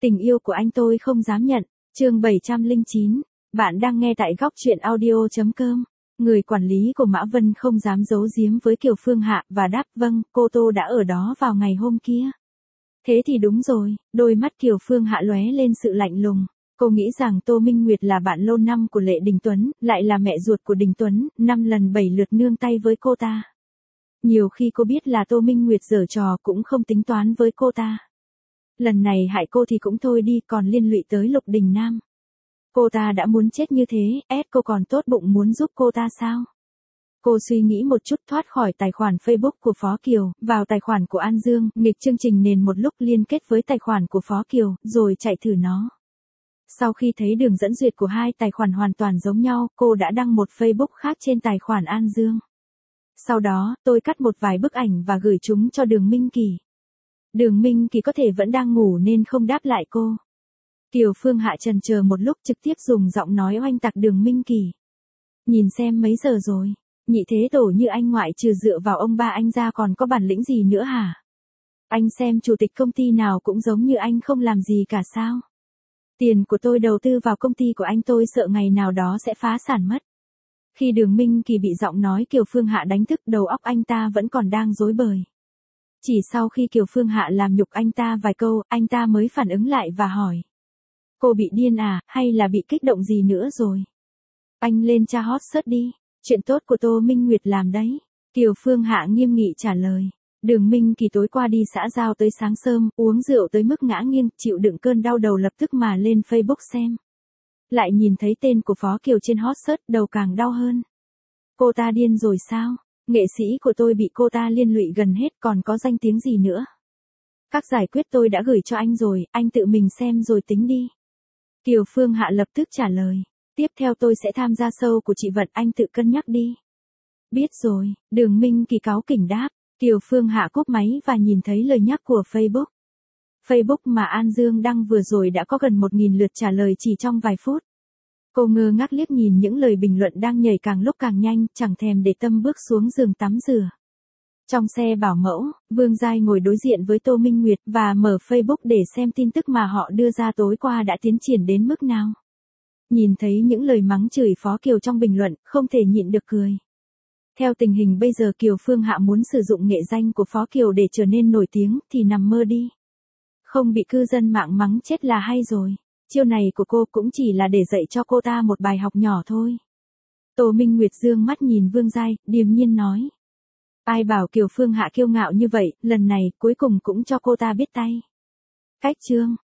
Tình yêu của anh tôi không dám nhận. Chương 709. Bạn đang nghe tại góc truyện audio.com. Người quản lý của Mã Vân không dám giấu giếm với Kiều Phương Hạ và đáp vâng, cô Tô đã ở đó vào ngày hôm kia. Thế thì đúng rồi, đôi mắt Kiều Phương Hạ lóe lên sự lạnh lùng. Cô nghĩ rằng Tô Minh Nguyệt là bạn lâu năm của Lệ Đình Tuấn, lại là mẹ ruột của Đình Tuấn, 5 lần 7 lượt nương tay với cô ta. Nhiều khi cô biết là Tô Minh Nguyệt giở trò cũng không tính toán với cô ta. Lần này hại cô thì cũng thôi đi, còn liên lụy tới Lục Đình Nam. Cô ta đã muốn chết như thế, cô còn tốt bụng muốn giúp cô ta sao? Cô suy nghĩ một chút thoát khỏi tài khoản Facebook của Phó Kiều, vào tài khoản của An Dương, nghịch chương trình nền một lúc liên kết với tài khoản của Phó Kiều, rồi chạy thử nó. Sau khi thấy đường dẫn duyệt của hai tài khoản hoàn toàn giống nhau, cô đã đăng một Facebook khác trên tài khoản An Dương. Sau đó, tôi cắt một vài bức ảnh và gửi chúng cho Đường Minh Kỳ. Đường Minh Kỳ có thể vẫn đang ngủ nên không đáp lại cô. Kiều Phương Hạ chần chờ một lúc trực tiếp dùng giọng nói oanh tạc Đường Minh Kỳ. Nhìn xem mấy giờ rồi, nhị thế tổ như anh ngoại trừ dựa vào ông ba anh ra còn có bản lĩnh gì nữa hả? Anh xem chủ tịch công ty nào cũng giống như anh không làm gì cả sao? Tiền của tôi đầu tư vào công ty của anh tôi sợ ngày nào đó sẽ phá sản mất. Khi Đường Minh Kỳ bị giọng nói Kiều Phương Hạ đánh thức, đầu óc anh ta vẫn còn đang rối bời. Chỉ sau khi Kiều Phương Hạ làm nhục anh ta vài câu, anh ta mới phản ứng lại và hỏi. Cô bị điên à, hay là bị kích động gì nữa rồi? Anh lên tra hot search đi, chuyện tốt của Tô Minh Nguyệt làm đấy. Kiều Phương Hạ nghiêm nghị trả lời. Đường Minh Kỳ tối qua đi xã giao tới sáng sớm, uống rượu tới mức ngã nghiêng, chịu đựng cơn đau đầu lập tức mà lên Facebook xem. Lại nhìn thấy tên của Phó Kiều trên hot search, đầu càng đau hơn. Cô ta điên rồi sao? Nghệ sĩ của tôi bị cô ta liên lụy gần hết, còn có danh tiếng gì nữa? Các giải quyết tôi đã gửi cho anh rồi, anh tự mình xem rồi tính đi. Kiều Phương Hạ lập tức trả lời. Tiếp theo tôi sẽ tham gia show của chị Vận, anh tự cân nhắc đi. Biết rồi, Đường Minh Kỳ cáu kỉnh đáp. Kiều Phương Hạ cúp máy và nhìn thấy lời nhắc của Facebook. Facebook mà An Dương đăng vừa rồi đã có gần 1.000 lượt trả lời chỉ trong vài phút. Cô ngơ ngác liếc nhìn những lời bình luận đang nhảy càng lúc càng nhanh, chẳng thèm để tâm bước xuống giường tắm rửa. Trong xe bảo mẫu, Vương Giai ngồi đối diện với Tô Minh Nguyệt và mở Facebook để xem tin tức mà họ đưa ra tối qua đã tiến triển đến mức nào. Nhìn thấy những lời mắng chửi Phó Kiều trong bình luận, không thể nhịn được cười. Theo tình hình bây giờ Kiều Phương Hạ muốn sử dụng nghệ danh của Phó Kiều để trở nên nổi tiếng thì nằm mơ đi. Không bị cư dân mạng mắng chết là hay rồi. Chiêu này của cô cũng chỉ là để dạy cho cô ta một bài học nhỏ thôi. Tô Minh Nguyệt dương mắt nhìn Vương Giai, điềm nhiên nói. Ai bảo Kiều Phương Hạ kiêu ngạo như vậy, lần này cuối cùng cũng cho cô ta biết tay. Cách chương.